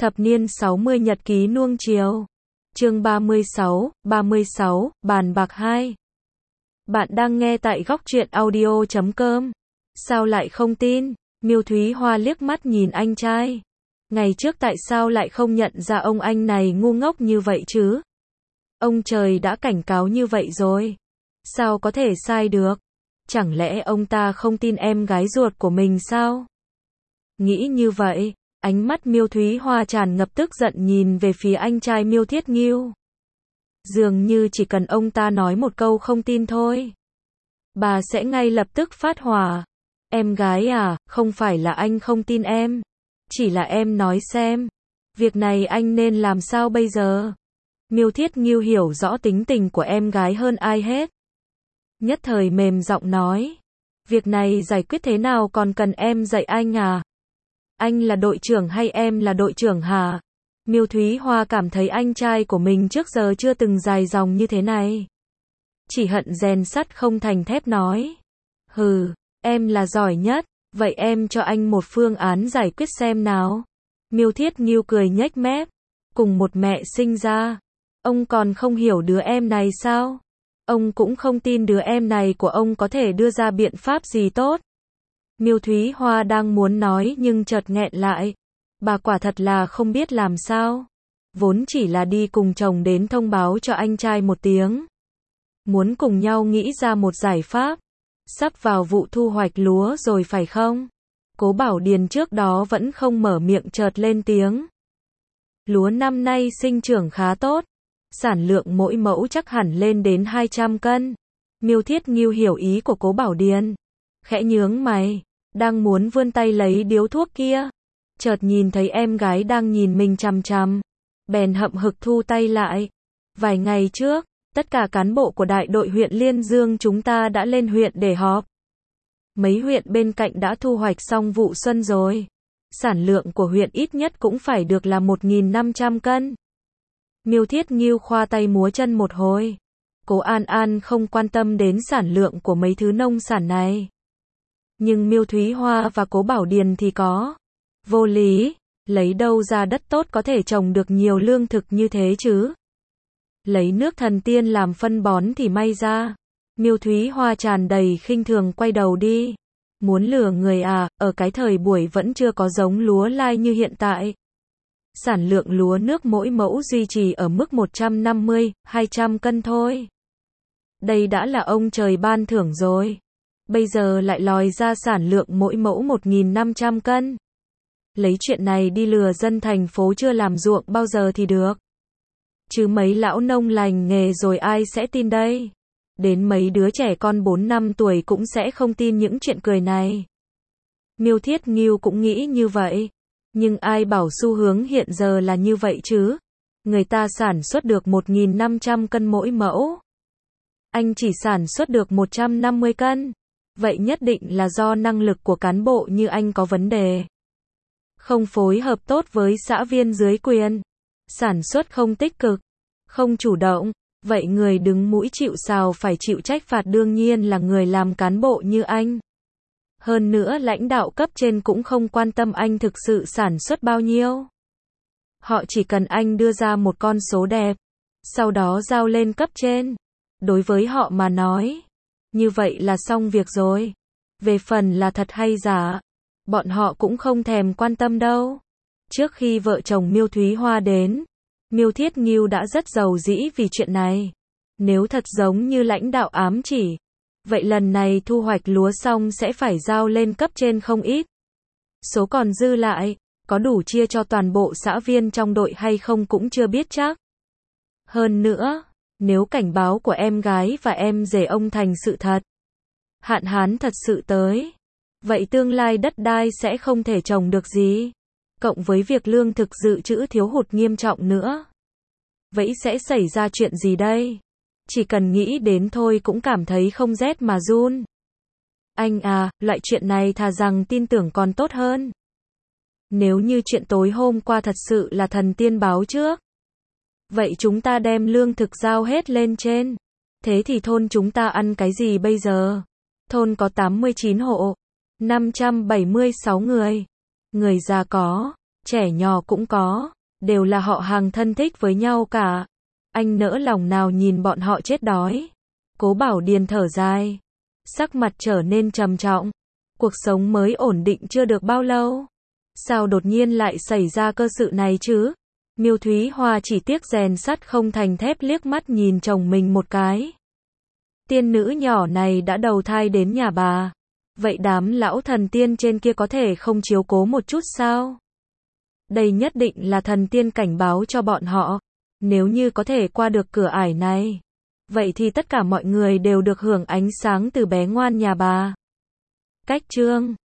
Thập niên 60 nhật ký nuông chiều. Chương 36, bàn bạc 2. Bạn đang nghe tại góc truyện audio.com. Sao lại không tin? Miêu Thúy Hoa liếc mắt nhìn anh trai. Ngày trước tại sao lại không nhận ra ông anh này ngu ngốc như vậy chứ? Ông trời đã cảnh cáo như vậy rồi. Sao có thể sai được? Chẳng lẽ ông ta không tin em gái ruột của mình sao? Nghĩ như vậy, ánh mắt Miêu Thúy Hoa tràn ngập tức giận nhìn về phía anh trai Miêu Thiết Ngưu. Dường như chỉ cần ông ta nói một câu không tin thôi, bà sẽ ngay lập tức phát hỏa. Em gái à, không phải là anh không tin em, chỉ là em nói xem, việc này anh nên làm sao bây giờ? Miêu Thiết Ngưu hiểu rõ tính tình của em gái hơn ai hết. Nhất thời mềm giọng nói, việc này giải quyết thế nào còn cần em dạy anh à? Anh là đội trưởng hay em là đội trưởng hả? Miêu Thúy Hoa cảm thấy anh trai của mình trước giờ chưa từng dài dòng như thế này. Chỉ hận rèn sắt không thành thép nói. Hừ, em là giỏi nhất, vậy em cho anh một phương án giải quyết xem nào. Miêu Thiết Ngưu cười nhếch mép. Cùng một mẹ sinh ra, ông còn không hiểu đứa em này sao? Ông cũng không tin đứa em này của ông có thể đưa ra biện pháp gì tốt. Miêu Thúy Hoa đang muốn nói nhưng chợt nghẹn lại. Bà quả thật là không biết làm sao. Vốn chỉ là đi cùng chồng đến thông báo cho anh trai một tiếng. Muốn cùng nhau nghĩ ra một giải pháp. Sắp vào vụ thu hoạch lúa rồi phải không? Cố Bảo Điền trước đó vẫn không mở miệng chợt lên tiếng. Lúa năm nay sinh trưởng khá tốt. Sản lượng mỗi mẫu chắc hẳn lên đến 200 cân. Miêu Thiết Ngưu hiểu ý của Cố Bảo Điền. Khẽ nhướng mày, đang muốn vươn tay lấy điếu thuốc kia. Chợt nhìn thấy em gái đang nhìn mình chằm chằm. Bèn hậm hực thu tay lại. Vài ngày trước, tất cả cán bộ của đại đội huyện Liên Dương chúng ta đã lên huyện để họp. Mấy huyện bên cạnh đã thu hoạch xong vụ xuân rồi. Sản lượng của huyện ít nhất cũng phải được là 1.500 cân. Miêu Thiết Ngưu khoa tay múa chân một hồi. Cố An An không quan tâm đến sản lượng của mấy thứ nông sản này. Nhưng Miêu Thúy Hoa và Cố Bảo Điền thì có. Vô lý, lấy đâu ra đất tốt có thể trồng được nhiều lương thực như thế chứ? Lấy nước thần tiên làm phân bón thì may ra. Miêu Thúy Hoa tràn đầy khinh thường quay đầu đi. Muốn lừa người à, ở cái thời buổi vẫn chưa có giống lúa lai như hiện tại. Sản lượng lúa nước mỗi mẫu duy trì ở mức 150-200 cân thôi. Đây đã là ông trời ban thưởng rồi. Bây giờ lại lòi ra sản lượng mỗi mẫu 1.500 cân. Lấy chuyện này đi lừa dân thành phố chưa làm ruộng bao giờ thì được. Chứ mấy lão nông lành nghề rồi ai sẽ tin đây? Đến mấy đứa trẻ con 4 năm tuổi cũng sẽ không tin những chuyện cười này. Miêu Thiết Ngưu cũng nghĩ như vậy. Nhưng ai bảo xu hướng hiện giờ là như vậy chứ? Người ta sản xuất được 1.500 cân mỗi mẫu. Anh chỉ sản xuất được 150 cân. Vậy nhất định là do năng lực của cán bộ như anh có vấn đề. Không phối hợp tốt với xã viên dưới quyền. Sản xuất không tích cực, không chủ động. Vậy người đứng mũi chịu sào phải chịu trách phạt đương nhiên là người làm cán bộ như anh. Hơn nữa lãnh đạo cấp trên cũng không quan tâm anh thực sự sản xuất bao nhiêu. Họ chỉ cần anh đưa ra một con số đẹp, sau đó giao lên cấp trên. Đối với họ mà nói, như vậy là xong việc rồi. Về phần là thật hay giả, bọn họ cũng không thèm quan tâm đâu. Trước khi vợ chồng Miêu Thúy Hoa đến, Miêu Thiết Ngưu đã rất giàu dĩ vì chuyện này. Nếu thật giống như lãnh đạo ám chỉ, vậy lần này thu hoạch lúa xong sẽ phải giao lên cấp trên không ít. Số còn dư lại, có đủ chia cho toàn bộ xã viên trong đội hay không cũng chưa biết chắc. Hơn nữa, nếu cảnh báo của em gái và em rể ông thành sự thật, hạn hán thật sự tới, vậy tương lai đất đai sẽ không thể trồng được gì. Cộng với việc lương thực dự trữ thiếu hụt nghiêm trọng nữa. Vậy sẽ xảy ra chuyện gì đây? Chỉ cần nghĩ đến thôi cũng cảm thấy không rét mà run. Anh à, loại chuyện này thà rằng tin tưởng còn tốt hơn. Nếu như chuyện tối hôm qua thật sự là thần tiên báo trước, vậy chúng ta đem lương thực giao hết lên trên. Thế thì thôn chúng ta ăn cái gì bây giờ? Thôn có 89 hộ, 576 người. Người già có trẻ nhỏ cũng có, đều là họ hàng thân thích với nhau cả. Anh nỡ lòng nào nhìn bọn họ chết đói. Cố Bảo Điền thở dài, sắc mặt trở nên trầm trọng. Cuộc sống mới ổn định chưa được bao lâu, sao đột nhiên lại xảy ra cơ sự này chứ? Miêu Thúy Hoa chỉ tiếc rèn sắt không thành thép liếc mắt nhìn chồng mình một cái. Tiên nữ nhỏ này đã đầu thai đến nhà bà. Vậy đám lão thần tiên trên kia có thể không chiếu cố một chút sao? Đây nhất định là thần tiên cảnh báo cho bọn họ. Nếu như có thể qua được cửa ải này, vậy thì tất cả mọi người đều được hưởng ánh sáng từ bé ngoan nhà bà. Cách chương